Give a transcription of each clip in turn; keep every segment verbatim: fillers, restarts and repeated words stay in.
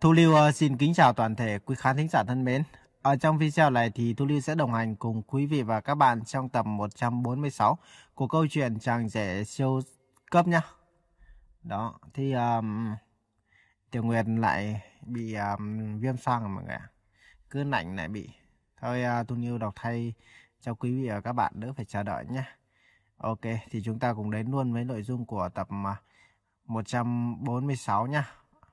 Thu Lưu ờ, xin kính chào toàn thể quý khán thính giả thân mến. Ở trong video này thì Thu Lưu sẽ đồng hành cùng quý vị và các bạn trong tập một trăm bốn mươi sáu của câu chuyện Chàng rể siêu cấp nhá. Đó, thì um, Tiểu Nguyệt lại bị um, viêm xoang rồi mọi người ạ. Cứ nạnh lại bị. Thôi uh, Thu Lưu đọc thay cho quý vị và các bạn đỡ phải chờ đợi nhé. Ok, thì chúng ta cùng đến luôn với nội dung của tập uh, một trăm bốn mươi sáu nhá.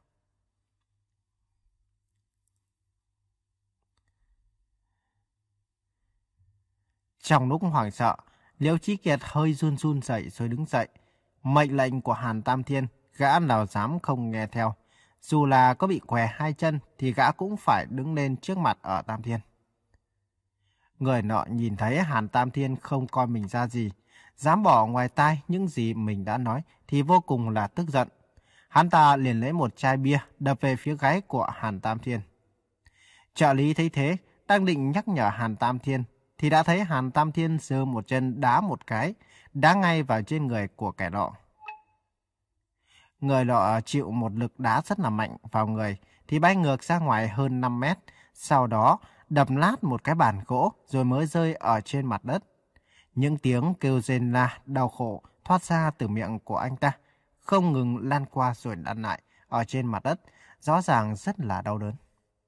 Trong lúc hoảng sợ, Liễu Chí Kiệt hơi run run dậy rồi đứng dậy. Mệnh lệnh của Hàn Tam Thiên, gã nào dám không nghe theo. Dù là có bị què hai chân thì gã cũng phải đứng lên trước mặt ở Tam Thiên. Người nọ nhìn thấy Hàn Tam Thiên không coi mình ra gì, dám bỏ ngoài tai những gì mình đã nói thì vô cùng là tức giận. Hắn ta liền lấy một chai bia đập về phía gáy của Hàn Tam Thiên. Trợ lý thấy thế, đang định nhắc nhở Hàn Tam Thiên thì đã thấy Hàn Tam Thiên giơ một chân đá một cái, đá ngay vào trên người của kẻ nọ. Người nọ chịu một lực đá rất là mạnh vào người thì bay ngược ra ngoài hơn năm mét, sau đó đập nát một cái bàn gỗ rồi mới rơi ở trên mặt đất. Những tiếng kêu rên la đau khổ thoát ra từ miệng của anh ta, không ngừng lan qua rồi lăn lại ở trên mặt đất, rõ ràng rất là đau đớn.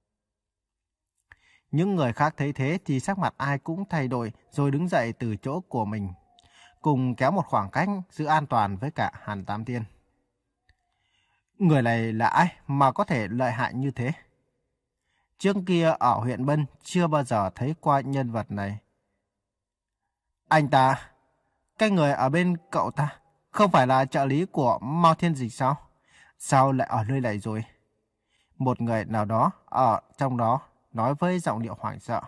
Những người khác thấy thế thì sắc mặt ai cũng thay đổi rồi đứng dậy từ chỗ của mình, cùng kéo một khoảng cách giữ an toàn với cả Hàn Tam Thiên. Người này là ai mà có thể lợi hại như thế? Trước kia ở huyện Bân chưa bao giờ thấy qua nhân vật này. Anh ta, cái người ở bên cậu ta, không phải là trợ lý của Mao Thiên Dịch sao? Sao lại ở nơi này rồi? Một người nào đó ở trong đó nói với giọng điệu hoảng sợ.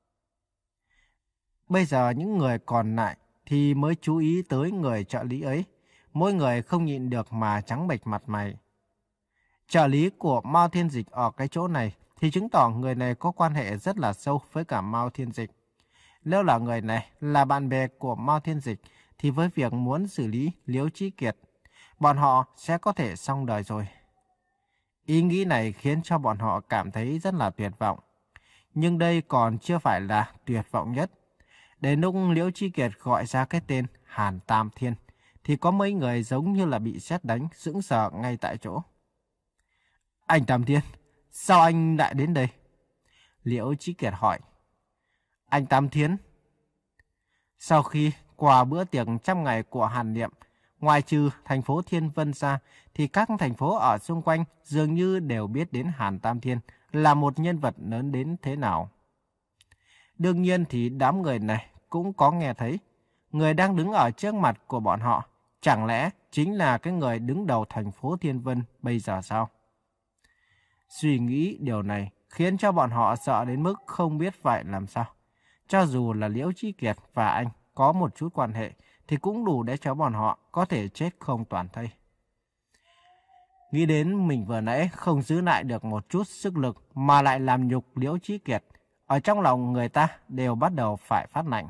Bây giờ những người còn lại thì mới chú ý tới người trợ lý ấy. Mỗi người không nhịn được mà trắng bệch mặt mày. Trợ lý của Mao Thiên Dịch ở cái chỗ này thì chứng tỏ người này có quan hệ rất là sâu với cả Mao Thiên Dịch. Nếu là người này là bạn bè của Mao Thiên Dịch thì với việc muốn xử lý Liễu Chí Kiệt, bọn họ sẽ có thể xong đời rồi. Ý nghĩ này khiến cho bọn họ cảm thấy rất là tuyệt vọng. Nhưng đây còn chưa phải là tuyệt vọng nhất. Đến lúc Liễu Chí Kiệt gọi ra cái tên Hàn Tam Thiên thì có mấy người giống như là bị sét đánh, sững sờ ngay tại chỗ. Anh Tam Thiên, sao anh lại đến đây? Liễu Chí Kiệt hỏi. Anh Tam Thiên? Sau khi qua bữa tiệc trăm ngày của Hàn Niệm, ngoài trừ thành phố Thiên Vân ra, thì các thành phố ở xung quanh dường như đều biết đến Hàn Tam Thiên là một nhân vật lớn đến thế nào. Đương nhiên thì đám người này cũng có nghe thấy. Người đang đứng ở trước mặt của bọn họ, chẳng lẽ chính là cái người đứng đầu thành phố Thiên Vân bây giờ sao? Suy nghĩ điều này khiến cho bọn họ sợ đến mức không biết phải làm sao. Cho dù là Liễu Chí Kiệt và anh có một chút quan hệ thì cũng đủ để cho bọn họ có thể chết không toàn thây. Nghĩ đến mình vừa nãy không giữ lại được một chút sức lực mà lại làm nhục Liễu Chí Kiệt, ở trong lòng người ta đều bắt đầu phải phát lạnh.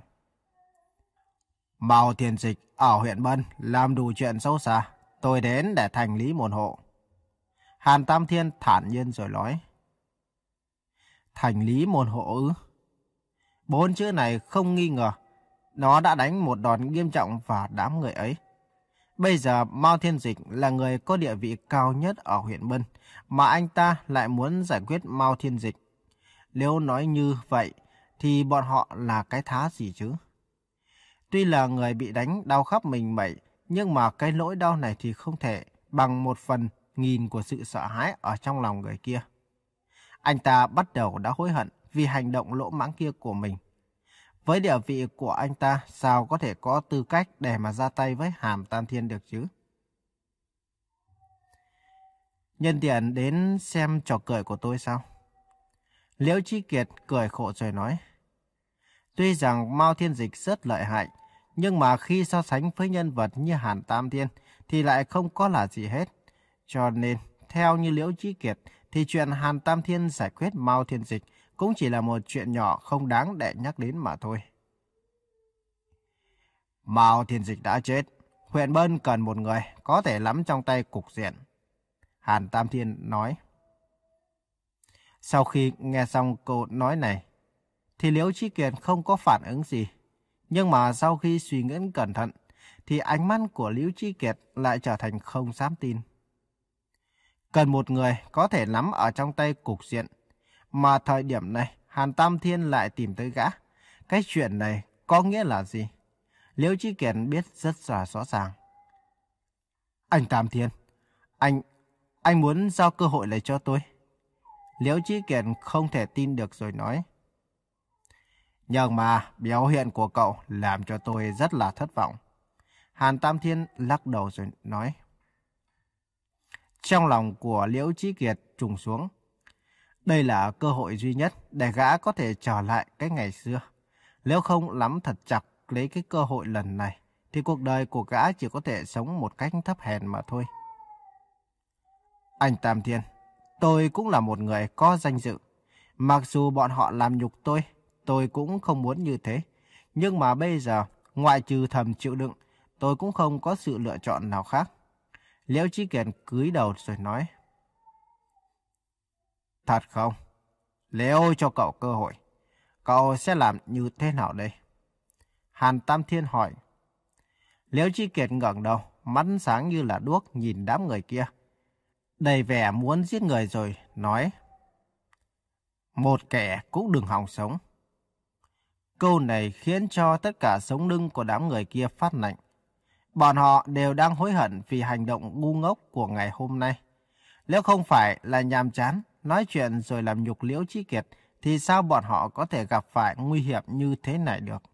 Mao Thiên Dịch ở huyện Bân làm đủ chuyện xấu xa, tôi đến để thành lý môn hộ. Hàn Tam Thiên thản nhiên rồi nói. Thành lý môn hộ ư? Bốn chữ này không nghi ngờ, nó đã đánh một đòn nghiêm trọng vào đám người ấy. Bây giờ Mao Thiên Dịch là người có địa vị cao nhất ở huyện Bân, mà anh ta lại muốn giải quyết Mao Thiên Dịch. Nếu nói như vậy, thì bọn họ là cái thá gì chứ? Tuy là người bị đánh đau khắp mình mẩy, nhưng mà cái nỗi đau này thì không thể bằng một phần nghìn của sự sợ hãi ở trong lòng người kia. Anh ta bắt đầu đã hối hận vì hành động lỗ mãng kia của mình. Với địa vị của anh ta, sao có thể có tư cách để mà ra tay với Hàn Tam Thiên được chứ? Nhân tiện đến xem trò cười của tôi sao? Liễu Chí Kiệt cười khổ rồi nói. Tuy rằng Mao Thiên Dịch rất lợi hại, nhưng mà khi so sánh với nhân vật như Hàn Tam Thiên thì lại không có là gì hết. Cho nên, theo như Liễu Chí Kiệt, thì chuyện Hàn Tam Thiên giải quyết Mao Thiên Dịch cũng chỉ là một chuyện nhỏ không đáng để nhắc đến mà thôi. Mao Thiên Dịch đã chết, huyện Bân cần một người có thể nắm trong tay cục diện. Hàn Tam Thiên nói. Sau khi nghe xong câu nói này, thì Liễu Chí Kiệt không có phản ứng gì. Nhưng mà sau khi suy nghĩ cẩn thận, thì ánh mắt của Liễu Chí Kiệt lại trở thành không dám tin. Cần một người có thể nắm ở trong tay cục diện, mà thời điểm này Hàn Tam Thiên lại tìm tới gã. Cái chuyện này có nghĩa là gì? Liễu Chí Kiệt biết rất là rõ ràng. Anh Tam Thiên, anh, anh muốn giao cơ hội này cho tôi. Liễu Chí Kiệt không thể tin được rồi nói. Nhưng mà biểu hiện của cậu làm cho tôi rất là thất vọng. Hàn Tam Thiên lắc đầu rồi nói. Trong lòng của Liễu Chí Kiệt trùng xuống. Đây là cơ hội duy nhất để gã có thể trở lại cái ngày xưa. Nếu không nắm thật chặt lấy cái cơ hội lần này, thì cuộc đời của gã chỉ có thể sống một cách thấp hèn mà thôi. Anh Tam Thiên, tôi cũng là một người có danh dự. Mặc dù bọn họ làm nhục tôi, tôi cũng không muốn như thế. Nhưng mà bây giờ, ngoại trừ thầm chịu đựng, tôi cũng không có sự lựa chọn nào khác. Liễu Chí Kiệt cúi đầu rồi nói. Thật không? Nếu cho cậu cơ hội, cậu sẽ làm như thế nào đây? Hàn Tam Thiên hỏi. Liễu Chí Kiệt ngẩng đầu, mắt sáng như là đuốc nhìn đám người kia. Đầy vẻ muốn giết người rồi, nói. Một kẻ cũng đừng hòng sống. Câu này khiến cho tất cả sống lưng của đám người kia phát lạnh. Bọn họ đều đang hối hận vì hành động ngu ngốc của ngày hôm nay. Nếu không phải là nhàm chán, nói chuyện rồi làm nhục Liễu Chí Kiệt, thì sao bọn họ có thể gặp phải nguy hiểm như thế này được?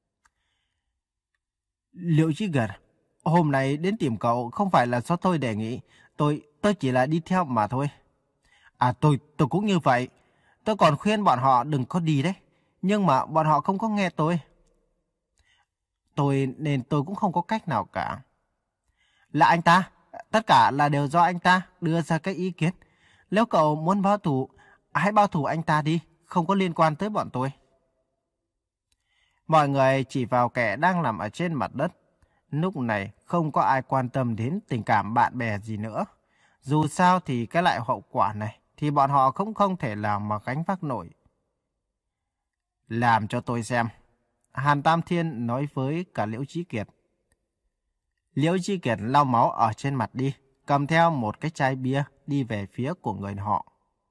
Liễu Chí Kiệt, hôm nay đến tìm cậu không phải là do tôi đề nghị, tôi tôi chỉ là đi theo mà thôi. À tôi tôi cũng như vậy, tôi còn khuyên bọn họ đừng có đi đấy, nhưng mà bọn họ không có nghe tôi. Tôi nên tôi cũng không có cách nào cả. Là anh ta, tất cả là đều do anh ta đưa ra cái ý kiến. Nếu cậu muốn báo thù, hãy báo thù anh ta đi, không có liên quan tới bọn tôi. Mọi người chỉ vào kẻ đang nằm ở trên mặt đất. Lúc này không có ai quan tâm đến tình cảm bạn bè gì nữa. Dù sao thì cái lại hậu quả này thì bọn họ cũng không thể làm mà gánh vác nổi. Làm cho tôi xem. Hàn Tam Thiên nói với cả Liễu Chí Kiệt. Liễu Chí Kiệt lau máu ở trên mặt đi, cầm theo một cái chai bia đi về phía của người họ.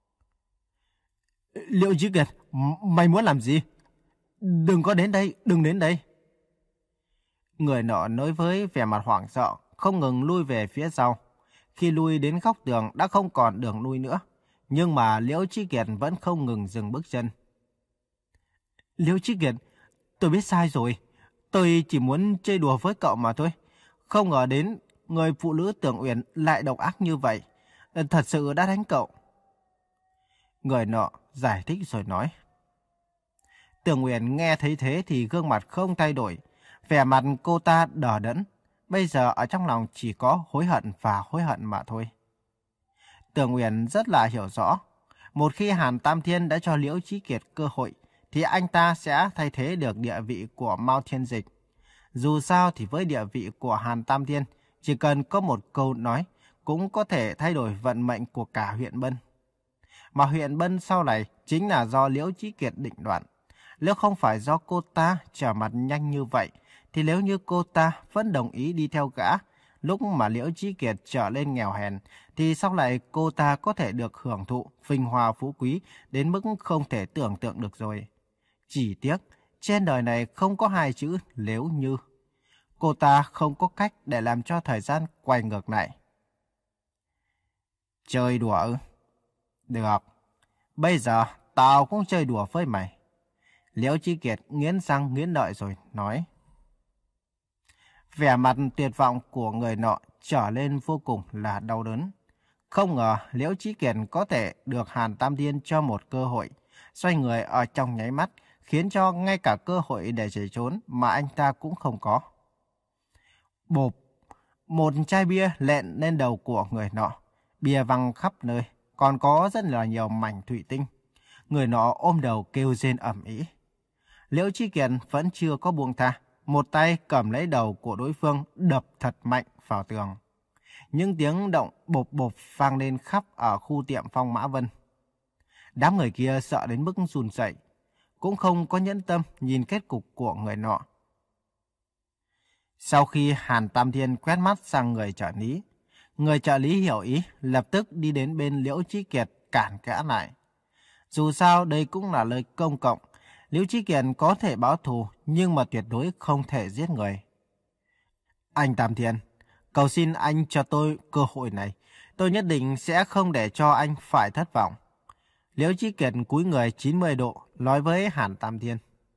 Liễu Chí Kiệt, mày muốn làm gì? Đừng có đến đây, đừng đến đây. Người nọ nói với vẻ mặt hoảng sợ, không ngừng lui về phía sau. Khi lui đến góc tường đã không còn đường lui nữa, nhưng mà Liễu Chí Kiệt vẫn không ngừng dừng bước chân. Liễu Chí Kiệt, tôi biết sai rồi. Tôi chỉ muốn chơi đùa với cậu mà thôi. Không ngờ đến người phụ nữ Tưởng Uyển lại độc ác như vậy. Thật sự đã đánh cậu. Người nọ giải thích rồi nói. Tưởng Uyển nghe thấy thế thì gương mặt không thay đổi. Vẻ mặt cô ta đờ đẫn. Bây giờ ở trong lòng chỉ có hối hận và hối hận mà thôi. Tưởng Uyển rất là hiểu rõ. Một khi Hàn Tam Thiên đã cho Liễu Chí Kiệt cơ hội, thì anh ta sẽ thay thế được địa vị của Mao Thiên Dịch. Dù sao thì với địa vị của Hàn Tam Thiên, chỉ cần có một câu nói cũng có thể thay đổi vận mệnh của cả huyện Bân. Mà huyện Bân sau này chính là do Liễu Chí Kiệt định đoạt. Nếu không phải do cô ta trở mặt nhanh như vậy, thì nếu như cô ta vẫn đồng ý đi theo gã, lúc mà Liễu Chí Kiệt trở lên nghèo hèn, thì sau này cô ta có thể được hưởng thụ vinh hoa phú quý đến mức không thể tưởng tượng được rồi. Chỉ tiếc, trên đời này không có hai chữ nếu như. Cô ta không có cách để làm cho thời gian quay ngược lại. Chơi đùa ư? Được. Bây giờ tao cũng chơi đùa với mày. Liễu Chí Kiệt nghiến răng nghiến lợi rồi nói. Vẻ mặt tuyệt vọng của người nọ trở lên vô cùng là đau đớn. Không ngờ Liễu Chí Kiệt có thể được Hàn Tam Thiên cho một cơ hội, xoay người ở trong nháy mắt, khiến cho ngay cả cơ hội để chạy trốn mà anh ta cũng không có. Bộp, một chai bia lện lên đầu của người nọ, bia văng khắp nơi, còn có rất là nhiều mảnh thủy tinh. Người nọ ôm đầu kêu rên ầm ĩ. Liễu Chí Kiệt vẫn chưa có buông tha, một tay cầm lấy đầu của đối phương đập thật mạnh vào tường. Những tiếng động bộp bộp vang lên khắp ở khu tiệm Phong Mã Vân. Đám người kia sợ đến mức run rẩy, cũng không có nhẫn tâm nhìn kết cục của người nọ. Sau khi Hàn Tam Thiên quét mắt sang người trợ lý, người trợ lý hiểu ý, lập tức đi đến bên Liễu Chí Kiệt cản gã lại. Dù sao đây cũng là nơi công cộng, Liễu Chí Kiệt có thể báo thù nhưng mà tuyệt đối không thể giết người. Anh Tam Thiên, cầu xin anh cho tôi cơ hội này, tôi nhất định sẽ không để cho anh phải thất vọng. Liễu Chí Kiệt cúi người chín mươi độ, nói với Hàn Tam Thiên.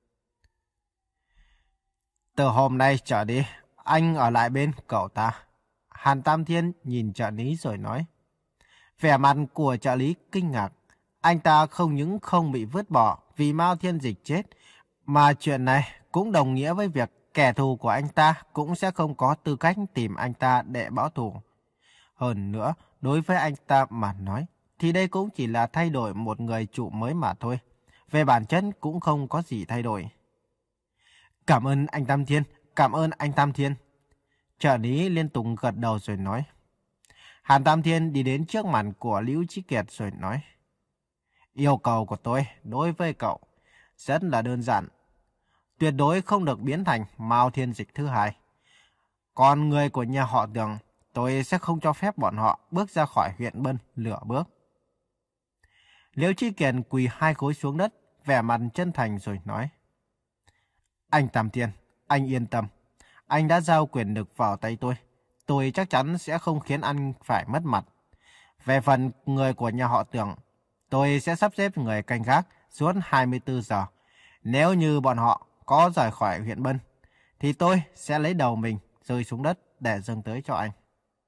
Từ hôm nay trở đi, anh ở lại bên cậu ta. Hàn Tam Thiên nhìn trợ lý rồi nói. Vẻ mặt của trợ lý kinh ngạc. Anh ta không những không bị vứt bỏ vì Mao Thiên Dịch chết, mà chuyện này cũng đồng nghĩa với việc kẻ thù của anh ta cũng sẽ không có tư cách tìm anh ta để báo thù. Hơn nữa, đối với anh ta mà nói, thì đây cũng chỉ là thay đổi một người chủ mới mà thôi. Về bản chất cũng không có gì thay đổi. Cảm ơn anh Tam Thiên, cảm ơn anh Tam Thiên. Trợ lý liên tục gật đầu rồi nói. Hàn Tam Thiên đi đến trước mặt của Liễu Chí Kiệt rồi nói. Yêu cầu của tôi đối với cậu rất là đơn giản. Tuyệt đối không được biến thành Mao Thiên Dịch thứ hai. Còn người của nhà họ Tưởng, tôi sẽ không cho phép bọn họ bước ra khỏi huyện Bân nửa bước. Liễu Chí Kiệt quỳ hai gối xuống đất, vẻ mặt chân thành rồi nói. Anh Tam Thiên, anh yên tâm. Anh đã giao quyền lực vào tay tôi. Tôi chắc chắn sẽ không khiến anh phải mất mặt. Về phần người của nhà họ Tưởng, tôi sẽ sắp xếp người canh gác suốt hai mươi tư giờ. Nếu như bọn họ có rời khỏi huyện Bân, thì tôi sẽ lấy đầu mình rơi xuống đất để dâng tới cho anh.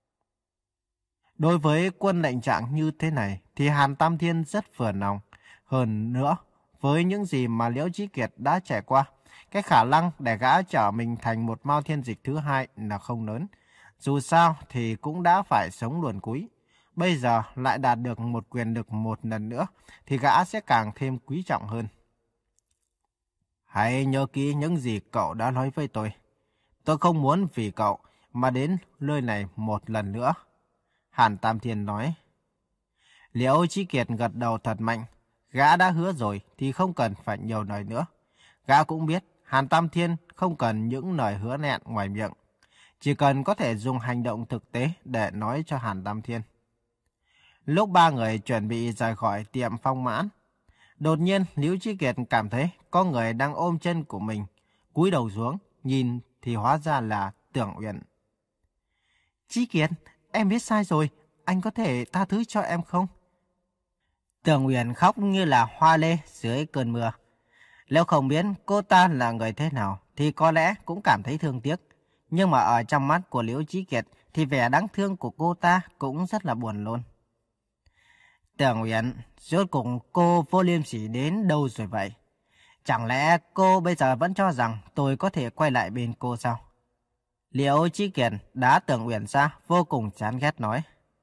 Đối với quân lệnh trạng như thế này, thì Hàn Tam Thiên rất vừa lòng. Hơn nữa, với những gì mà Liễu Chí Kiệt đã trải qua, cái khả năng để gã trở mình thành một Mao Thiên Dịch thứ hai là không lớn. Dù sao thì cũng đã phải sống luồn cúi. Bây giờ lại đạt được một quyền lực một lần nữa, thì gã sẽ càng thêm quý trọng hơn. Hãy nhớ kỹ những gì cậu đã nói với tôi. Tôi không muốn vì cậu mà đến nơi này một lần nữa. Hàn Tam Thiên nói. Liễu Chí Kiệt gật đầu thật mạnh. Gã đã hứa rồi thì không cần phải nhiều lời nữa. Gã cũng biết Hàn Tam Thiên không cần những lời hứa hẹn ngoài miệng. Chỉ cần có thể dùng hành động thực tế để nói cho Hàn Tam Thiên. Lúc ba người chuẩn bị rời khỏi tiệm Phong Mãn, đột nhiên Liễu Chí Kiệt cảm thấy có người đang ôm chân của mình. Cúi đầu xuống, nhìn thì hóa ra là Tưởng Uyển. Chí Kiệt, em biết sai rồi, anh có thể tha thứ cho em không? Tưởng Uyển khóc như là hoa lê dưới cơn mưa. Nếu không biết cô ta là người thế nào thì có lẽ cũng cảm thấy thương tiếc. Nhưng mà ở trong mắt của Liễu Chí Kiệt thì vẻ đáng thương của cô ta cũng rất là buồn luôn. Tưởng Uyển, rốt cuộc cô vô liêm sỉ đến đâu rồi vậy? Chẳng lẽ cô bây giờ vẫn cho rằng tôi có thể quay lại bên cô sao? Liễu Chí Kiệt đã Tưởng Uyển ra vô cùng chán ghét nói.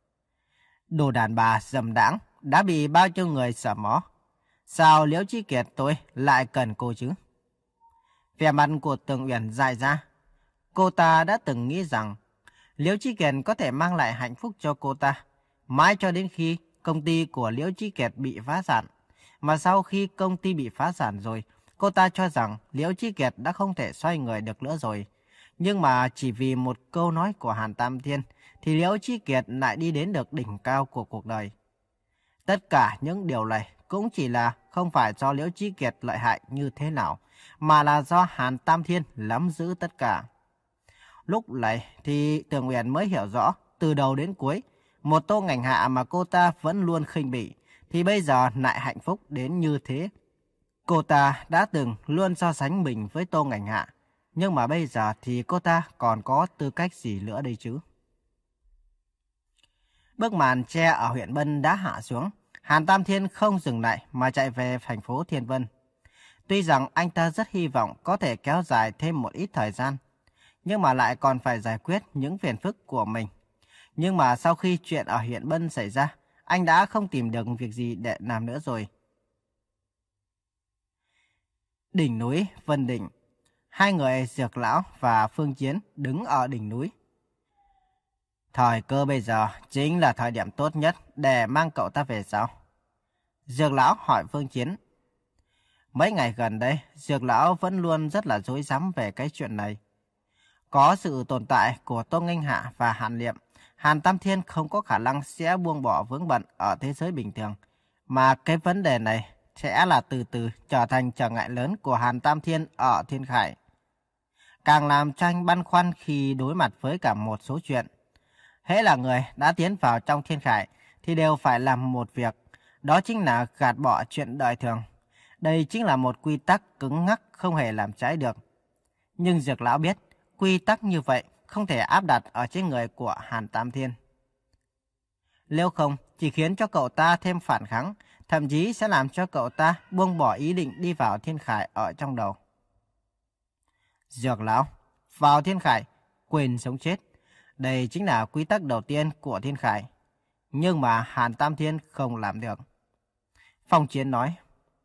Đồ đàn bà dầm đãng đã bị bao nhiêu người sợ mó. Sao Liễu Chí Kiệt tôi lại cần cô chứ? Vẻ mặt của Tưởng Uyển dại ra. Cô ta đã từng nghĩ rằng Liễu Chí Kiệt có thể mang lại hạnh phúc cho cô ta, mãi cho đến khi công ty của Liễu Chí Kiệt bị phá sản. Mà sau khi công ty bị phá sản rồi, cô ta cho rằng Liễu Chí Kiệt đã không thể xoay người được nữa rồi. Nhưng mà chỉ vì một câu nói của Hàn Tam Thiên, thì Liễu Chí Kiệt lại đi đến được đỉnh cao của cuộc đời. Tất cả những điều này cũng chỉ là không phải do Liễu Chí Kiệt lợi hại như thế nào, mà là do Hàn Tam Thiên nắm giữ tất cả. Lúc này thì Tưởng Uyển mới hiểu rõ, từ đầu đến cuối, một Tô Ngành Hạ mà cô ta vẫn luôn khinh bỉ, thì bây giờ lại hạnh phúc đến như thế. Cô ta đã từng luôn so sánh mình với Tô Ngành Hạ, nhưng mà bây giờ thì cô ta còn có tư cách gì nữa đây chứ? Bức màn che ở huyện Bân đã hạ xuống. Hàn Tam Thiên không dừng lại mà chạy về thành phố Thiên Vân. Tuy rằng anh ta rất hy vọng có thể kéo dài thêm một ít thời gian, nhưng mà lại còn phải giải quyết những phiền phức của mình. Nhưng mà sau khi chuyện ở huyện Bân xảy ra, anh đã không tìm được việc gì để làm nữa rồi. Đỉnh núi Vân Đỉnh. Hai người Dược Lão và Phương Chiến đứng ở đỉnh núi. Thời cơ bây giờ chính là thời điểm tốt nhất để mang cậu ta về sao? Dược lão hỏi Phương Chiến. Mấy ngày gần đây, Dược lão vẫn luôn rất là rối rắm về cái chuyện này. Có sự tồn tại của Tô Nghênh Hạ và Hàn Liệm, Hàn Tam Thiên không có khả năng sẽ buông bỏ vướng bận ở thế giới bình thường. Mà cái vấn đề này sẽ là từ từ trở thành trở ngại lớn của Hàn Tam Thiên ở Thiên Khải. Càng làm cho anh băn khoăn khi đối mặt với cả một số chuyện. Hễ là người đã tiến vào trong Thiên Khải thì đều phải làm một việc, đó chính là gạt bỏ chuyện đời thường. Đây chính là một quy tắc cứng ngắc không hề làm trái được. Nhưng Dược lão biết, quy tắc như vậy không thể áp đặt ở trên người của Hàn Tam Thiên. Nếu không, chỉ khiến cho cậu ta thêm phản kháng, thậm chí sẽ làm cho cậu ta buông bỏ ý định đi vào Thiên Khải ở trong đầu. Dược lão, vào Thiên Khải, quên sống chết. Đây chính là quy tắc đầu tiên của Thiên Khải. Nhưng mà Hàn Tam Thiên không làm được. Phong Chiến nói.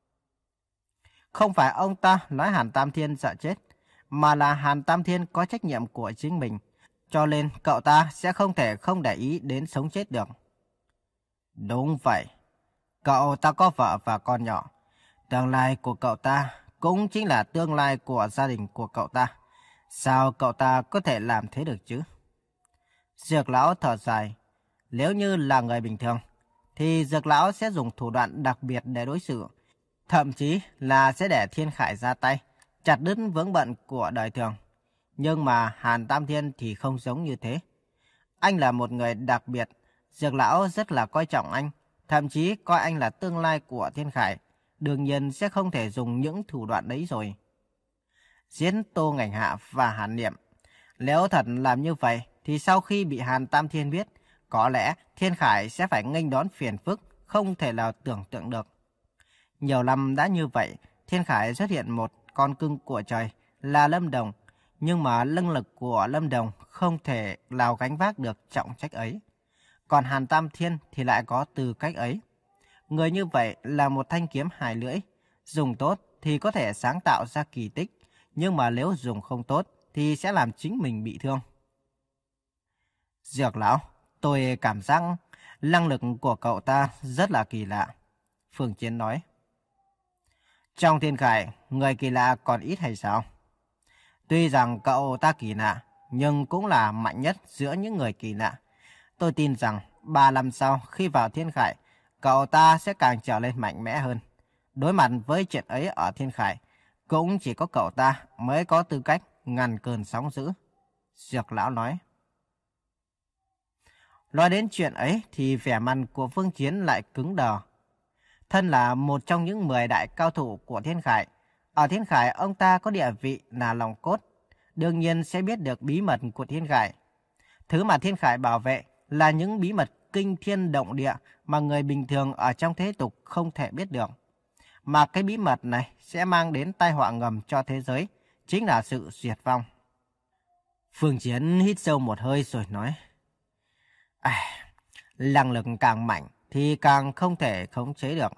Không phải ông ta nói Hàn Tam Thiên sợ chết, mà là Hàn Tam Thiên có trách nhiệm của chính mình. Cho nên cậu ta sẽ không thể không để ý đến sống chết được. Đúng vậy. Cậu ta có vợ và con nhỏ. Tương lai của cậu ta cũng chính là tương lai của gia đình của cậu ta. Sao cậu ta có thể làm thế được chứ? Dược lão thở dài. Nếu như là người bình thường, thì Dược lão sẽ dùng thủ đoạn đặc biệt để đối xử. Thậm chí là sẽ để Thiên Khải ra tay, chặt đứt vướng bận của đời thường. Nhưng mà Hàn Tam Thiên thì không giống như thế. Anh là một người đặc biệt. Dược lão rất là coi trọng anh, thậm chí coi anh là tương lai của Thiên Khải. Đương nhiên sẽ không thể dùng những thủ đoạn đấy rồi. Giết Tô Nghênh Hạ và Hàn Niệm. Nếu thật làm như vậy, thì sau khi bị Hàn Tam Thiên biết, có lẽ Thiên Khải sẽ phải nghênh đón phiền phức, không thể nào tưởng tượng được. Nhiều năm đã như vậy, Thiên Khải xuất hiện một con cưng của trời là Lâm Đồng. Nhưng mà năng lực của Lâm Đồng không thể nào gánh vác được trọng trách ấy. Còn Hàn Tam Thiên thì lại có tư cách ấy. Người như vậy là một thanh kiếm hai lưỡi. Dùng tốt thì có thể sáng tạo ra kỳ tích. Nhưng mà nếu dùng không tốt thì sẽ làm chính mình bị thương. Dược lão, tôi cảm giác năng lực của cậu ta rất là kỳ lạ. Phương Chiến nói. Trong Thiên Khải, người kỳ lạ còn ít hay sao? Tuy rằng cậu ta kỳ lạ, nhưng cũng là mạnh nhất giữa những người kỳ lạ. Tôi tin rằng ba năm sau khi vào Thiên Khải, cậu ta sẽ càng trở lên mạnh mẽ hơn. Đối mặt với chuyện ấy ở Thiên Khải, cũng chỉ có cậu ta mới có tư cách ngăn cơn sóng dữ. Dược lão nói. Nói đến chuyện ấy thì vẻ mặt của Phương Chiến lại cứng đờ. Thân là một trong những mười đại cao thủ của Thiên Khải, ở Thiên Khải ông ta có địa vị là lòng cốt, đương nhiên sẽ biết được bí mật của Thiên Khải. Thứ mà Thiên Khải bảo vệ là những bí mật kinh thiên động địa mà người bình thường ở trong thế tục không thể biết được. Mà cái bí mật này sẽ mang đến tai họa ngầm cho thế giới, chính là sự diệt vong. Phương Chiến hít sâu một hơi rồi nói. À, năng lực càng mạnh thì càng không thể khống chế được.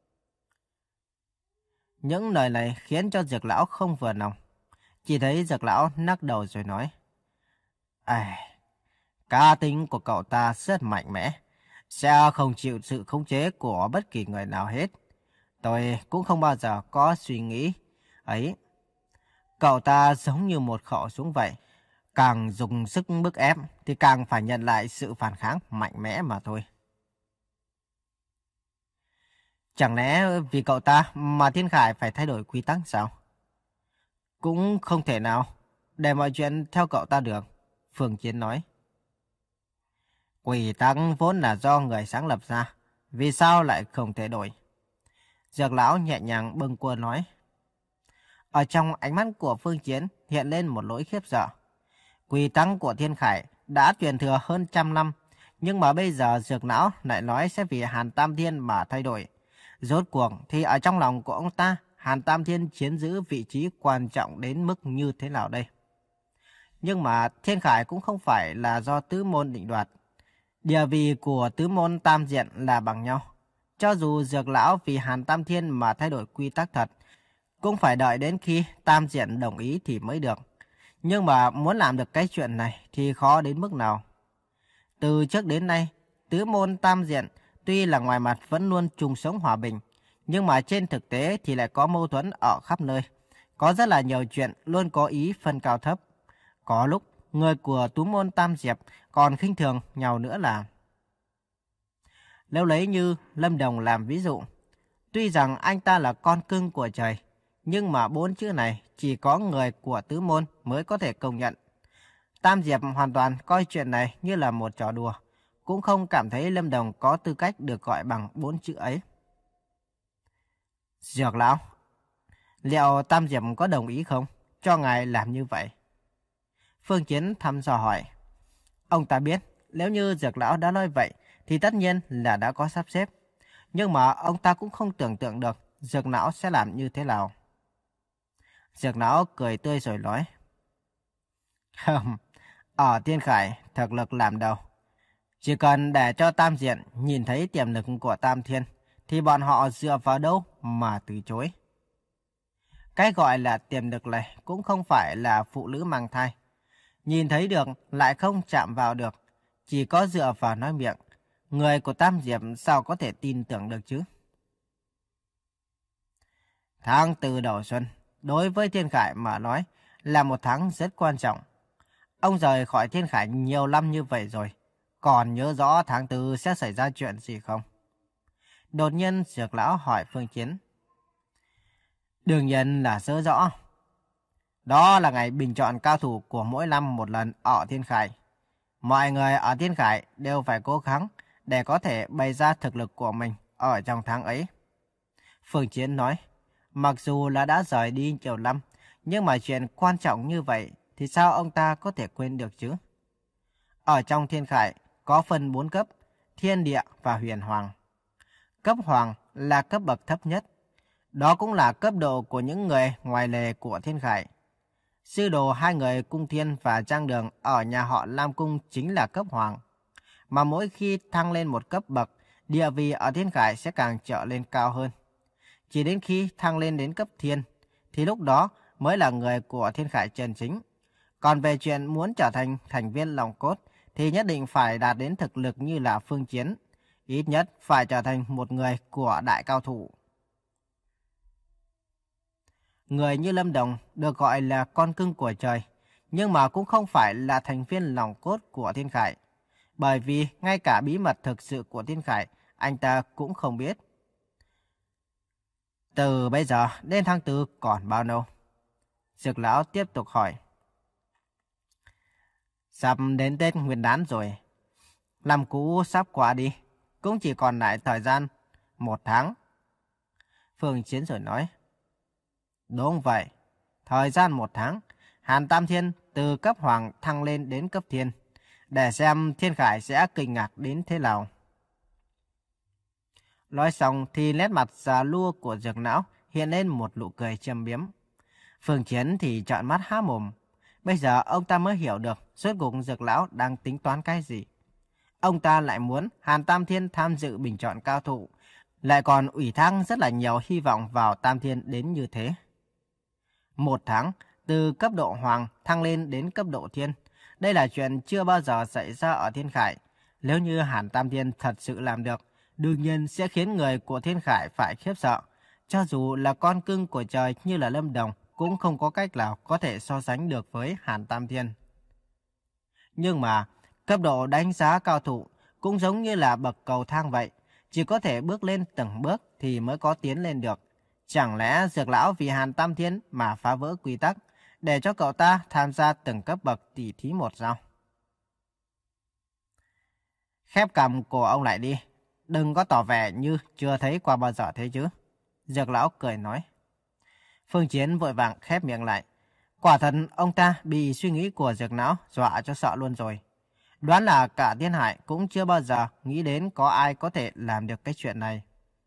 Những lời này khiến cho Dược lão không vừa lòng. Chỉ thấy Dược lão lắc đầu rồi nói. À, cá tính của cậu ta rất mạnh mẽ, sẽ không chịu sự khống chế của bất kỳ người nào hết. Tôi cũng không bao giờ có suy nghĩ ấy. Cậu ta giống như một khẩu súng vậy. Càng dùng sức bức ép thì càng phải nhận lại sự phản kháng mạnh mẽ mà thôi. Chẳng lẽ vì cậu ta mà Thiên Khải phải thay đổi quy tắc sao? Cũng không thể nào để mọi chuyện theo cậu ta được, Phương Chiến nói. Quy tắc vốn là do người sáng lập ra, vì sao lại không thể đổi? Dược lão nhẹ nhàng bâng quơ nói. Ở trong ánh mắt của Phương Chiến hiện lên một nỗi khiếp sợ. Quy tắc của Thiên Khải đã truyền thừa hơn trăm năm, nhưng mà bây giờ Dược lão lại nói sẽ vì Hàn Tam Thiên mà thay đổi. Rốt cuộc thì ở trong lòng của ông ta, Hàn Tam Thiên chiếm giữ vị trí quan trọng đến mức như thế nào đây? Nhưng mà Thiên Khải cũng không phải là do tứ môn định đoạt. Địa vị của tứ môn tam diện là bằng nhau. Cho dù Dược lão vì Hàn Tam Thiên mà thay đổi quy tắc thật, cũng phải đợi đến khi tam diện đồng ý thì mới được. Nhưng mà muốn làm được cái chuyện này thì khó đến mức nào. Từ trước đến nay, tứ môn tam diện tuy là ngoài mặt vẫn luôn chung sống hòa bình, nhưng mà trên thực tế thì lại có mâu thuẫn ở khắp nơi. Có rất là nhiều chuyện luôn có ý phân cao thấp. Có lúc, người của Tú Môn Tam Diệp còn khinh thường nhau nữa là. Nếu lấy như Lâm Đồng làm ví dụ, tuy rằng anh ta là con cưng của trời, nhưng mà bốn chữ này chỉ có người của tứ môn mới có thể công nhận. Tam Diệp hoàn toàn coi chuyện này như là một trò đùa, cũng không cảm thấy Lâm Đồng có tư cách được gọi bằng bốn chữ ấy. Dược lão, liệu Tam Diệp có đồng ý không cho ngài làm như vậy? Phương Chiến thăm dò hỏi. Ông ta biết nếu như Dược lão đã nói vậy thì tất nhiên là đã có sắp xếp. Nhưng mà ông ta cũng không tưởng tượng được Dược lão sẽ làm như thế nào. Dược lão cười tươi rồi nói. Hừm, ở Thiên Khải thực lực làm đầu. Chỉ cần để cho Tam Diện nhìn thấy tiềm lực của Tam Thiên thì bọn họ dựa vào đâu mà từ chối. Cái gọi là tiềm lực này cũng không phải là phụ nữ mang thai. Nhìn thấy được lại không chạm vào được, chỉ có dựa vào nói miệng. Người của Tam Diệp sao có thể tin tưởng được chứ? Tháng tư đầu xuân, đối với Thiên Khải mà nói là một tháng rất quan trọng. Ông rời khỏi Thiên Khải nhiều năm như vậy rồi, còn nhớ rõ tháng tư sẽ xảy ra chuyện gì không? Đột nhiên Dược lão hỏi Phương Chiến. Đương nhiên là nhớ rõ. Đó là ngày bình chọn cao thủ của mỗi năm một lần ở Thiên Khải. Mọi người ở Thiên Khải đều phải cố gắng để có thể bày ra thực lực của mình ở trong tháng ấy. Phương Chiến nói, mặc dù là đã rời đi nhiều năm, nhưng mà chuyện quan trọng như vậy thì sao ông ta có thể quên được chứ? Ở trong Thiên Khải có phân bốn cấp, Thiên Địa và Huyền Hoàng. Cấp Hoàng là cấp bậc thấp nhất. Đó cũng là cấp độ của những người ngoài lề của Thiên Khải. Sư đồ hai người Cung Thiên và Trang Đường ở nhà họ Lam Cung chính là cấp Hoàng. Mà mỗi khi thăng lên một cấp bậc, địa vị ở Thiên Khải sẽ càng trở lên cao hơn. Chỉ đến khi thăng lên đến cấp Thiên, thì lúc đó mới là người của Thiên Khải chân chính. Còn về chuyện muốn trở thành thành viên lòng cốt, thì nhất định phải đạt đến thực lực như là Phương Chiến. Ít nhất phải trở thành một người của đại cao thủ. Người như Lâm Đồng được gọi là con cưng của trời, nhưng mà cũng không phải là thành viên lòng cốt của Thiên Khải. Bởi vì ngay cả bí mật thực sự của Thiên Khải, anh ta cũng không biết. Từ bây giờ đến tháng tư còn bao lâu? Dược lão tiếp tục hỏi. Sắp đến Tết Nguyên Đán rồi. Năm cũ sắp qua đi, cũng chỉ còn lại thời gian một tháng. Phương Chiến rồi nói. Đúng vậy, thời gian một tháng, Hàn Tam Thiên từ cấp Hoàng thăng lên đến cấp Thiên, để xem Thiên Khải sẽ kinh ngạc đến thế nào. Nói xong thì nét mặt già lua của Dược lão hiện lên một nụ cười châm biếm. Phương Chiến thì trợn mắt há mồm. Bây giờ ông ta mới hiểu được rốt cuộc Dược lão đang tính toán cái gì. Ông ta lại muốn Hàn Tam Thiên tham dự bình chọn cao thủ, lại còn ủy thác rất là nhiều hy vọng vào Tam Thiên đến như thế. Một tháng, từ cấp độ Hoàng thăng lên đến cấp độ Thiên. Đây là chuyện chưa bao giờ xảy ra ở Thiên Khải. Nếu như Hàn Tam Thiên thật sự làm được, đương nhiên sẽ khiến người của Thiên Khải phải khiếp sợ. Cho dù là con cưng của trời như là Lâm Đồng, cũng không có cách nào có thể so sánh được với Hàn Tam Thiên. Nhưng mà, cấp độ đánh giá cao thủ cũng giống như là bậc cầu thang vậy. Chỉ có thể bước lên từng bước thì mới có tiến lên được. Chẳng lẽ Dược lão vì Hàn Tam Thiên mà phá vỡ quy tắc, để cho cậu ta tham gia từng cấp bậc tỉ thí một sao? Khép cằm của ông lại đi, đừng có tỏ vẻ như chưa thấy qua bao giờ thế chứ. Dược lão cười nói. Phương Chiến vội vàng khép miệng lại. Quả thật ông ta bị suy nghĩ của Dược lão dọa cho sợ luôn rồi. Đoán là cả Thiên Hải cũng chưa bao giờ nghĩ đến có ai có thể làm được cái chuyện này.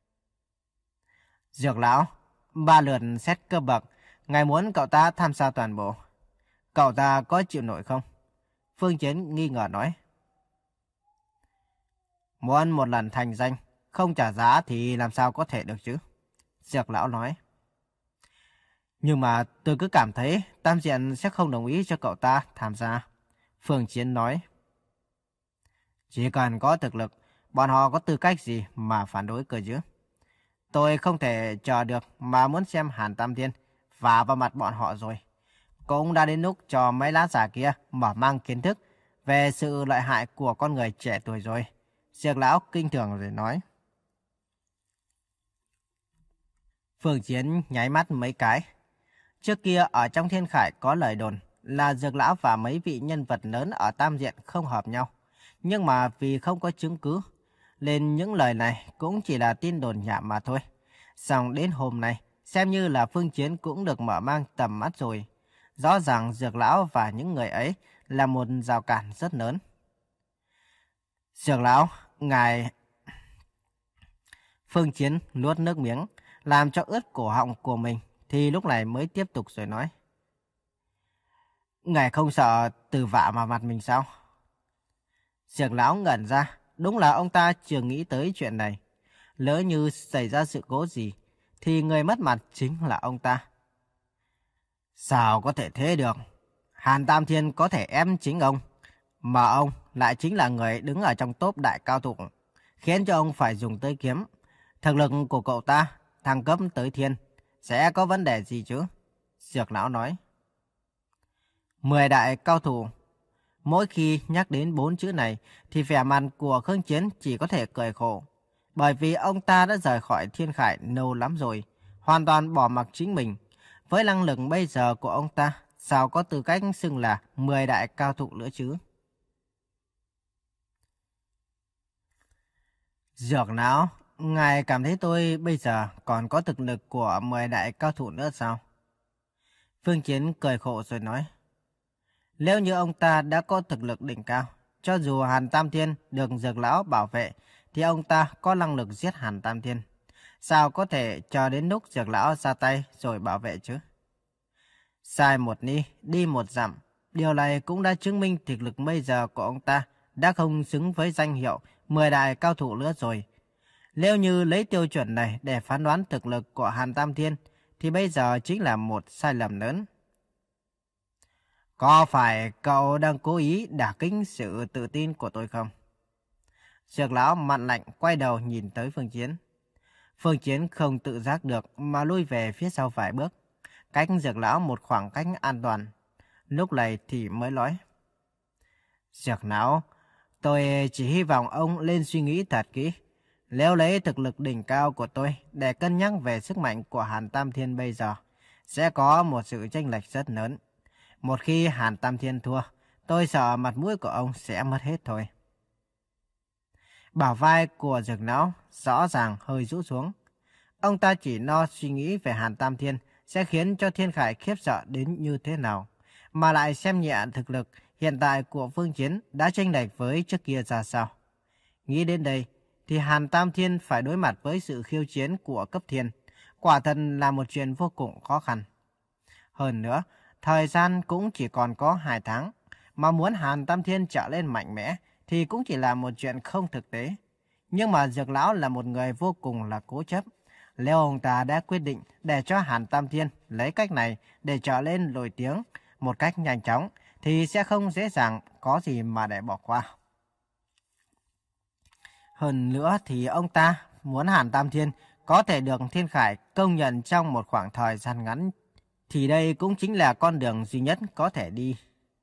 Dược lão, ba lượt xét cấp bậc, ngài muốn cậu ta tham gia toàn bộ. Cậu ta có chịu nổi không? Phương Chiến nghi ngờ nói. Muốn một lần thành danh, không trả giá thì làm sao có thể được chứ? Dược lão nói. Nhưng mà tôi cứ cảm thấy Tam Diện sẽ không đồng ý cho cậu ta tham gia. Phương Chiến nói. Chỉ cần có thực lực, bọn họ có tư cách gì mà phản đối cơ chứ? Tôi không thể chờ được mà muốn xem Hàn Tam Thiên vả vào mặt bọn họ rồi. Cũng đã đến lúc cho mấy lá giả kia mở mang kiến thức về sự lợi hại của con người trẻ tuổi rồi. Dược lão kinh thường rồi nói. Phương Chiến nháy mắt mấy cái. Trước kia ở trong thiên khải có lời đồn là Dược lão và mấy vị nhân vật lớn ở Tam Diện không hợp nhau. Nhưng mà vì không có chứng cứ, nên những lời này cũng chỉ là tin đồn nhảm mà thôi. Xong đến hôm nay, xem như là Phương Chiến cũng được mở mang tầm mắt rồi. Rõ ràng Dược lão và những người ấy là một rào cản rất lớn. Dược lão, ngài... Phương Chiến nuốt nước miếng, làm cho ướt cổ họng của mình, thì lúc này mới tiếp tục rồi nói. Ngài không sợ từ vạ vào mặt mình sao? Dược lão ngẩn ra, đúng là ông ta chưa nghĩ tới chuyện này. Lỡ như xảy ra sự cố gì, thì người mất mặt chính là ông ta. Sao có thể thế được? Hàn Tam Thiên có thể ém chính ông, mà ông lại chính là người đứng ở trong top đại cao thủ, khiến cho ông phải dùng tới kiếm. Thực lực của cậu ta thăng cấp tới thiên, sẽ có vấn đề gì chứ? Dược lão nói. Mười đại cao thủ. Mỗi khi nhắc đến bốn chữ này, thì vẻ mặt của Khương Chiến chỉ có thể cười khổ. Bởi vì ông ta đã rời khỏi thiên khải lâu lắm rồi, hoàn toàn bỏ mặc chính mình. Với năng lực bây giờ của ông ta, sao có tư cách xưng là mười đại cao thủ nữa chứ? Dược lão, ngài cảm thấy tôi bây giờ còn có thực lực của mười đại cao thủ nữa sao? Phương Chiến cười khổ rồi nói. Nếu như ông ta đã có thực lực đỉnh cao, cho dù Hàn Tam Thiên được Dược lão bảo vệ, thì ông ta có năng lực giết Hàn Tam Thiên. Sao có thể chờ đến lúc Dược lão ra tay rồi bảo vệ chứ? Sai một ni, đi một dặm. Điều này cũng đã chứng minh thực lực bây giờ của ông ta đã không xứng với danh hiệu mười đại cao thủ nữa rồi. Nếu như lấy tiêu chuẩn này để phán đoán thực lực của Hàn Tam Thiên, thì bây giờ chính là một sai lầm lớn. Có phải cậu đang cố ý đả kích sự tự tin của tôi không? Dược lão mặt lạnh quay đầu nhìn tới Phương Chiến. Phương Chiến không tự giác được mà lui về phía sau vài bước, cách Dược lão một khoảng cách an toàn. Lúc này thì mới nói. Dược lão, tôi chỉ hy vọng ông lên suy nghĩ thật kỹ. Nếu lấy thực lực đỉnh cao của tôi để cân nhắc về sức mạnh của Hàn Tam Thiên bây giờ, sẽ có một sự chênh lệch rất lớn. Một khi Hàn Tam Thiên thua, tôi sợ mặt mũi của ông sẽ mất hết thôi. Bả vai của Dược lão rõ ràng hơi rũ xuống. Ông ta chỉ lo suy nghĩ về Hàn Tam Thiên sẽ khiến cho thiên khải khiếp sợ đến như thế nào, mà lại xem nhẹ thực lực hiện tại của Phương Chiến đã chênh lệch với trước kia ra sao. Nghĩ đến đây, thì Hàn Tam Thiên phải đối mặt với sự khiêu chiến của cấp thiên. Quả thật là một chuyện vô cùng khó khăn. Hơn nữa, thời gian cũng chỉ còn có hai tháng, mà muốn Hàn Tam Thiên trở lên mạnh mẽ thì cũng chỉ là một chuyện không thực tế. Nhưng mà Dược lão là một người vô cùng là cố chấp. Nếu ông ta đã quyết định để cho Hàn Tam Thiên lấy cách này để trở lên nổi tiếng một cách nhanh chóng, thì sẽ không dễ dàng có gì mà để bỏ qua. Hơn nữa thì ông ta muốn Hàn Tam Thiên có thể được thiên khải công nhận trong một khoảng thời gian ngắn, thì đây cũng chính là con đường duy nhất có thể đi.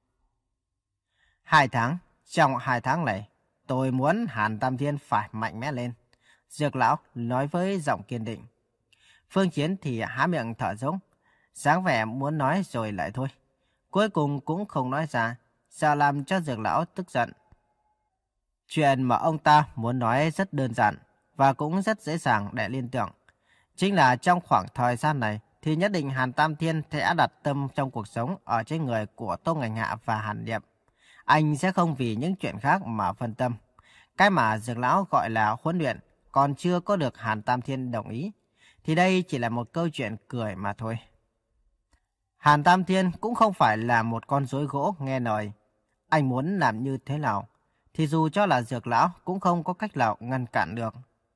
Hai tháng, trong hai tháng này, tôi muốn Hàn Tam Thiên phải mạnh mẽ lên. Dược lão nói với giọng kiên định. Phương Chiến thì há miệng thở dốc, dáng vẻ muốn nói rồi lại thôi. Cuối cùng cũng không nói ra, sợ làm cho Dược lão tức giận. Chuyện mà ông ta muốn nói rất đơn giản và cũng rất dễ dàng để liên tưởng. Chính là trong khoảng thời gian này thì nhất định Hàn Tam Thiên sẽ đặt tâm trong cuộc sống ở trên người của Tô Ngành Hạ và Hàn Điệp. Anh sẽ không vì những chuyện khác mà phân tâm. Cái mà Dược lão gọi là huấn luyện còn chưa có được Hàn Tam Thiên đồng ý, thì đây chỉ là một câu chuyện cười mà thôi. Hàn Tam Thiên cũng không phải là một con rối gỗ nghe lời. Anh muốn làm như thế nào, thì dù cho là Dược lão cũng không có cách nào ngăn cản được.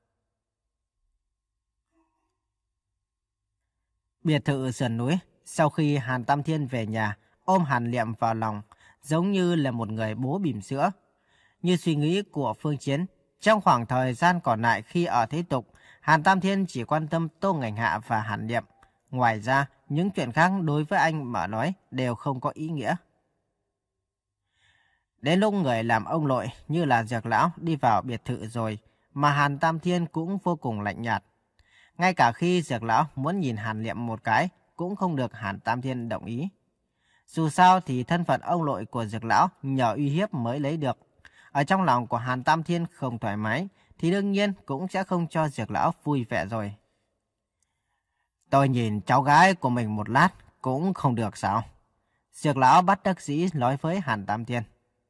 Biệt thự sườn núi, sau khi Hàn Tam Thiên về nhà, ôm Hàn Liệm vào lòng, giống như là một người bố bỉm sữa. Như suy nghĩ của Phương Chiến, Trong khoảng thời gian còn lại khi ở thế tục, Hàn Tam Thiên chỉ quan tâm Tô Ngành Hạ và Hàn Niệm. Ngoài ra, những chuyện khác đối với anh mà nói đều không có ý nghĩa. Đến lúc người làm ông nội như là Dược Lão đi vào biệt thự rồi, mà Hàn Tam Thiên cũng vô cùng lạnh nhạt. Ngay cả khi Dược Lão muốn nhìn Hàn Niệm một cái, cũng không được Hàn Tam Thiên đồng ý. Dù sao thì thân phận ông nội của Dược Lão nhờ uy hiếp mới lấy được. Ở trong lòng của Hàn Tam Thiên không thoải mái, thì đương nhiên cũng sẽ không cho Dược Lão vui vẻ rồi. Tôi nhìn cháu gái của mình một lát cũng không được sao? Dược Lão bắt đắc dĩ nói với Hàn Tam Thiên.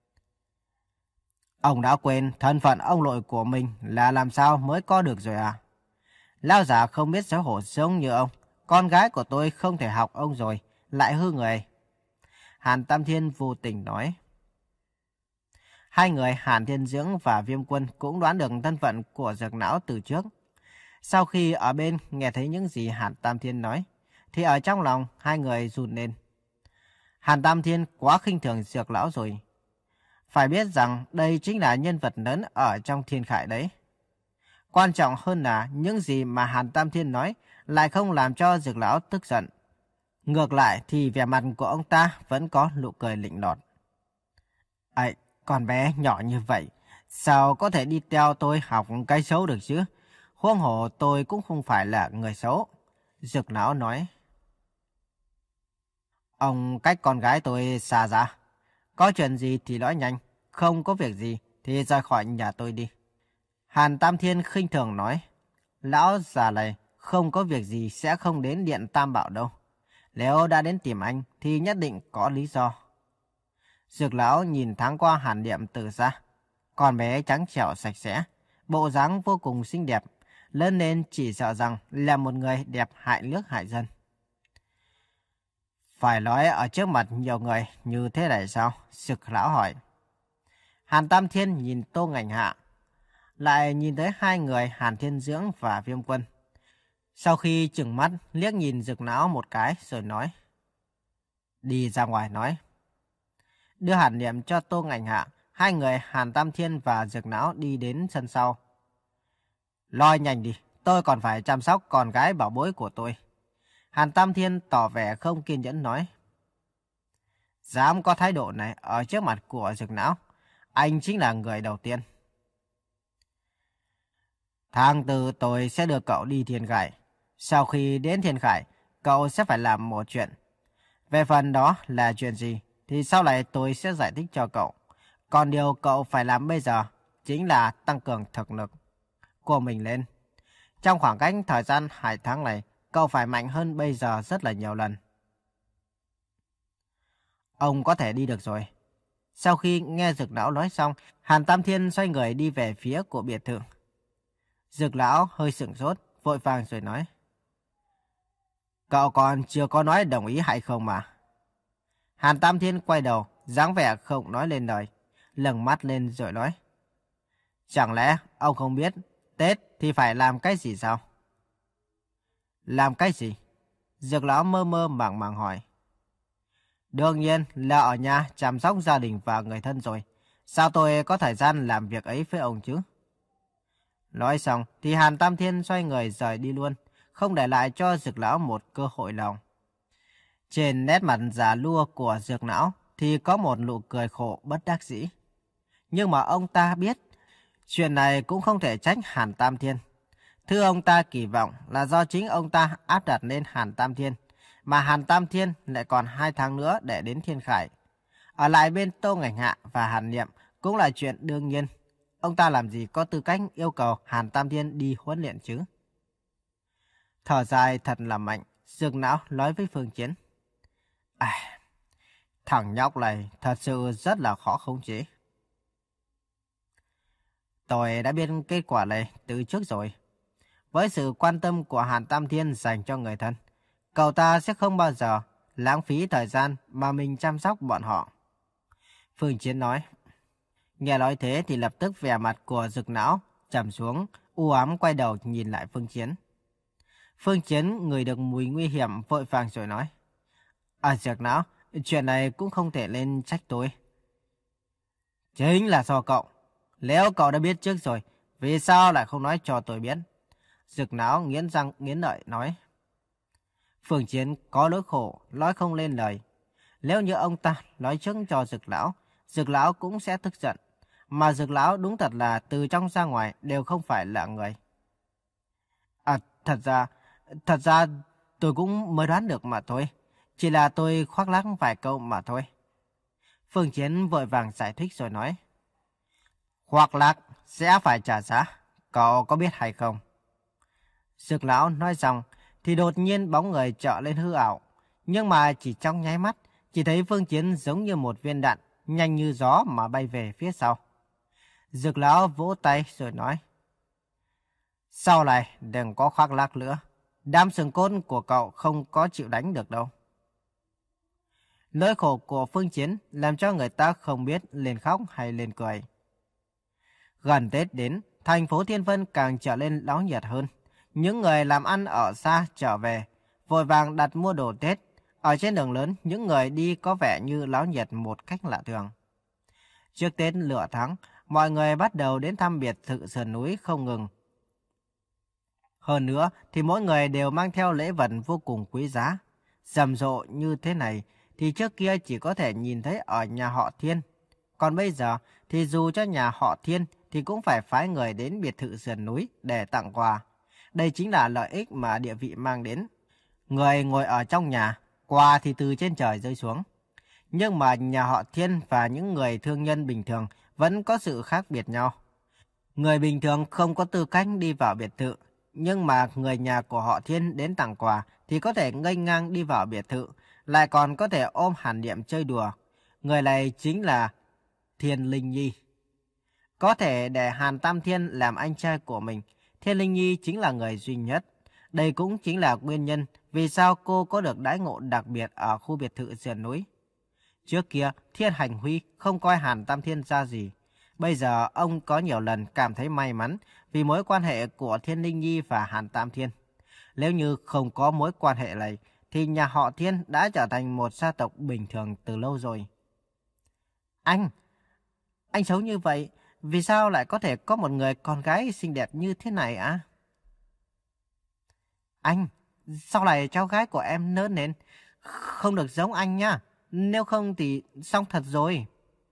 Ông đã quên thân phận ông nội của mình là làm sao mới có được rồi à? Lão già không biết xấu hổ giống như ông. Con gái của tôi không thể học ông rồi, lại hư người. Hàn Tam Thiên vô tình nói. Hai người Hàn Thiên Dưỡng và Viêm Quân cũng đoán được thân phận của Dược Lão từ trước. Sau khi ở bên nghe thấy những gì Hàn Tam Thiên nói, thì ở trong lòng hai người run lên. Hàn Tam Thiên quá khinh thường Dược Lão rồi. Phải biết rằng đây chính là nhân vật lớn ở trong thiên khải đấy. Quan trọng hơn là những gì mà Hàn Tam Thiên nói lại không làm cho Dược Lão tức giận. Ngược lại thì vẻ mặt của ông ta vẫn có nụ cười lịnh lọt. Ấy, con bé nhỏ như vậy, sao có thể đi theo tôi học cái xấu được chứ? Huống hồ tôi cũng không phải là người xấu. Dược Lão nói. Ông cách con gái tôi xa ra. Có chuyện gì thì nói nhanh, không có việc gì thì rời khỏi nhà tôi đi. Hàn Tam Thiên khinh thường nói. Lão già này không có việc gì sẽ không đến Điện Tam Bảo đâu. Nếu đã đến tìm anh thì nhất định có lý do. Dược Lão nhìn thoáng qua Hàn Niệm từ xa. Con bé trắng trẻo sạch sẽ, bộ dáng vô cùng xinh đẹp. Lớn lên chỉ sợ rằng là một người đẹp hại nước hại dân. Phải nói ở trước mặt nhiều người như thế này sao? Dược Lão hỏi. Hàn Tam Thiên nhìn Tô Ngành Hạ, lại nhìn tới hai người Hàn Thiên Dưỡng và Viêm Quân. Sau khi trừng mắt liếc nhìn Dược Lão một cái rồi nói. Đi ra ngoài nói. Đưa Hàn Niệm cho Tô Ngành Hạ, hai người Hàn Tam Thiên và Dược Lão đi đến sân sau. Loi nhanh đi, tôi còn phải chăm sóc con gái bảo bối của tôi. Hàn Tam Thiên tỏ vẻ không kiên nhẫn nói. Dám có thái độ này ở trước mặt của Dược Lão, anh chính là người đầu tiên. Tháng tư tôi sẽ đưa cậu đi Thiên Khải. Sau khi đến Thiên Khải, cậu sẽ phải làm một chuyện. Về phần đó là chuyện gì thì sau này tôi sẽ giải thích cho cậu. Còn điều cậu phải làm bây giờ chính là tăng cường thực lực của mình lên. Trong khoảng cách thời gian hai tháng này, cậu phải mạnh hơn bây giờ rất là nhiều lần. Ông có thể đi được rồi. Sau khi nghe Dược Lão nói xong, Hàn Tam Thiên xoay người đi về phía của biệt thự. Dược Lão hơi sửng sốt, vội vàng rồi nói. Cậu còn chưa có nói đồng ý hay không mà. Hàn Tam Thiên quay đầu, dáng vẻ không nói lên lời, lầng mắt lên rồi nói. Chẳng lẽ ông không biết Tết thì phải làm cái gì sao? Làm cái gì? Dược Lão mơ mơ màng màng hỏi. Đương nhiên là ở nhà chăm sóc gia đình và người thân rồi. Sao tôi có thời gian làm việc ấy với ông chứ? Nói xong thì Hàn Tam Thiên xoay người rời đi luôn, không để lại cho Dược Lão một cơ hội nào. Trên nét mặt già lua của Dược Lão thì có một nụ cười khổ bất đắc dĩ. Nhưng mà ông ta biết, chuyện này cũng không thể trách Hàn Tam Thiên. Thứ ông ta kỳ vọng là do chính ông ta áp đặt lên Hàn Tam Thiên, mà Hàn Tam Thiên lại còn hai tháng nữa để đến Thiên Khải. Ở lại bên Tô Ngành Hạ và Hàn Niệm cũng là chuyện đương nhiên. Ông ta làm gì có tư cách yêu cầu Hàn Tam Thiên đi huấn luyện chứ? Thở dài thật là mạnh, Dược Lão nói với Phương Chiến. À, thằng nhóc này thật sự rất là khó khống chế. Tôi đã biết kết quả này từ trước rồi. Với sự quan tâm của Hàn Tam Thiên dành cho người thân, cậu ta sẽ không bao giờ lãng phí thời gian mà mình chăm sóc bọn họ. Phương Chiến nói. Nghe nói thế thì lập tức vẻ mặt của Dược Lão trầm xuống, u ám quay đầu nhìn lại Phương Chiến. Phương Chiến ngửi được mùi nguy hiểm vội vàng rồi nói. À Dược Lão, chuyện này cũng không thể lên trách tôi. Chính là do cậu. Nếu cậu đã biết trước rồi, Vì sao lại không nói cho tôi biết? Dực lão nghiến răng nghiến lợi nói. Phương Chiến có nỗi khổ, nói không lên lời. Nếu như ông ta nói trước cho Dực lão, Dực lão cũng sẽ tức giận. Mà Dực lão đúng thật là từ trong ra ngoài đều không phải là người. À, thật ra, thật ra tôi cũng mới đoán được mà thôi. Chỉ là tôi khoác lác vài câu mà thôi. Phương Chiến vội vàng giải thích rồi nói. Khoác lác sẽ phải trả giá, cậu có biết hay không? Dực lão nói xong thì đột nhiên bóng người chợ lên hư ảo. Nhưng mà chỉ trong nháy mắt, chỉ thấy Phương Chiến giống như một viên đạn, nhanh như gió mà bay về phía sau. Dực lão vỗ tay rồi nói. Sau này đừng có khoác lác nữa. Đám sừng cốt của cậu không có chịu đánh được đâu. Nỗi khổ của Phương Chiến làm cho người ta không biết lên khóc hay lên cười. Gần Tết đến, thành phố Thiên Vân càng trở nên náo nhiệt hơn. Những người làm ăn ở xa trở về, vội vàng đặt mua đồ Tết. Ở trên đường lớn, những người đi có vẻ như náo nhiệt một cách lạ thường. Trước Tết lửa tháng, mọi người bắt đầu đến thăm biệt thự sườn núi không ngừng. Hơn nữa thì mỗi người đều mang theo lễ vật vô cùng quý giá. Rầm rộ như thế này thì trước kia chỉ có thể nhìn thấy ở nhà họ Thiên. Còn bây giờ thì dù cho nhà họ Thiên thì cũng phải phái người đến biệt thự sườn núi để tặng quà. Đây chính là lợi ích mà địa vị mang đến. Người ngồi ở trong nhà, quà thì từ trên trời rơi xuống. Nhưng mà nhà họ Thiên và những người thương nhân bình thường vẫn có sự khác biệt nhau. Người bình thường không có tư cách đi vào biệt thự. Nhưng mà người nhà của họ Thiên đến tặng quà thì có thể nghênh ngang đi vào biệt thự, lại còn có thể ôm Hàn Niệm chơi đùa. Người này chính là Thiên Linh Nhi. Có thể để Hàn Tam Thiên làm anh trai của mình, Thiên Linh Nhi chính là người duy nhất. Đây cũng chính là nguyên nhân vì sao cô có được đãi ngộ đặc biệt ở khu biệt thự sườn núi. Trước kia, Thiên Hành Huy không coi Hàn Tam Thiên ra gì. Bây giờ ông có nhiều lần cảm thấy may mắn vì mối quan hệ của Thiên Linh Nhi và Hàn Tam Thiên. Nếu như không có mối quan hệ này, thì nhà họ Thiên đã trở thành một gia tộc bình thường từ lâu rồi. Anh, anh xấu như vậy, vì sao lại có thể có một người con gái xinh đẹp như thế này ạ? Anh, sau này cháu gái của em lớn lên, không được giống anh nhá, nếu không thì xong thật rồi.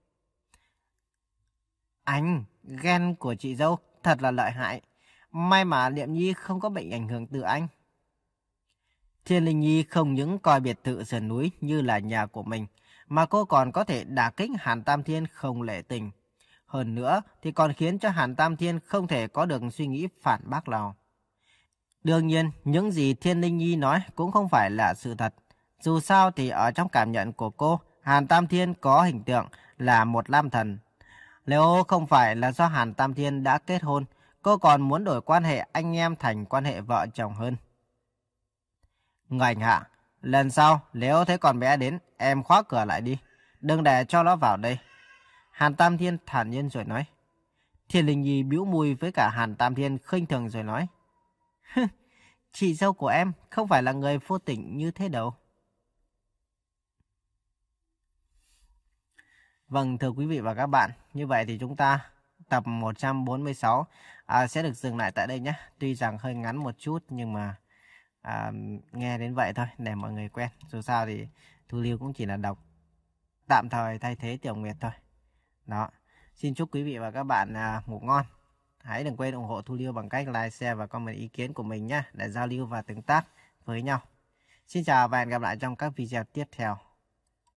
Anh, ghen của chị dâu thật là lợi hại. May mà Liệm Nhi không có bệnh ảnh hưởng từ anh. Thiên Linh Nhi không những coi biệt thự sườn núi như là nhà của mình, mà cô còn có thể đả kích Hàn Tam Thiên không lệ tình. Hơn nữa thì còn khiến cho Hàn Tam Thiên không thể có được suy nghĩ phản bác nào. Đương nhiên, những gì Thiên Linh Nhi nói cũng không phải là sự thật. Dù sao thì ở trong cảm nhận của cô, Hàn Tam Thiên có hình tượng là một nam thần. Nếu không phải là do Hàn Tam Thiên đã kết hôn, cô còn muốn đổi quan hệ anh em thành quan hệ vợ chồng hơn. Ngành hạ, lần sau nếu thấy con bé đến, em khóa cửa lại đi. Đừng để cho nó vào đây. Hàn Tam Thiên thản nhiên rồi nói. Thiên Linh Nhi bĩu môi với cả Hàn Tam Thiên khinh thường rồi nói. Chị dâu của em không phải là người vô tình như thế đâu. Vâng, thưa quý vị và các bạn, như vậy thì chúng ta tập một trăm bốn mươi sáu à, sẽ được dừng lại tại đây nhé. Tuy rằng hơi ngắn một chút nhưng mà à, nghe đến vậy thôi để mọi người quen. Dù sao thì Thu Liêu cũng chỉ là đọc tạm thời thay thế Tiểu Nguyệt thôi. Đó. Xin chúc quý vị và các bạn à, ngủ ngon. Hãy đừng quên ủng hộ Thu Liêu bằng cách like, share và comment ý kiến của mình nhé để giao lưu và tương tác với nhau. Xin chào và hẹn gặp lại trong các video tiếp theo.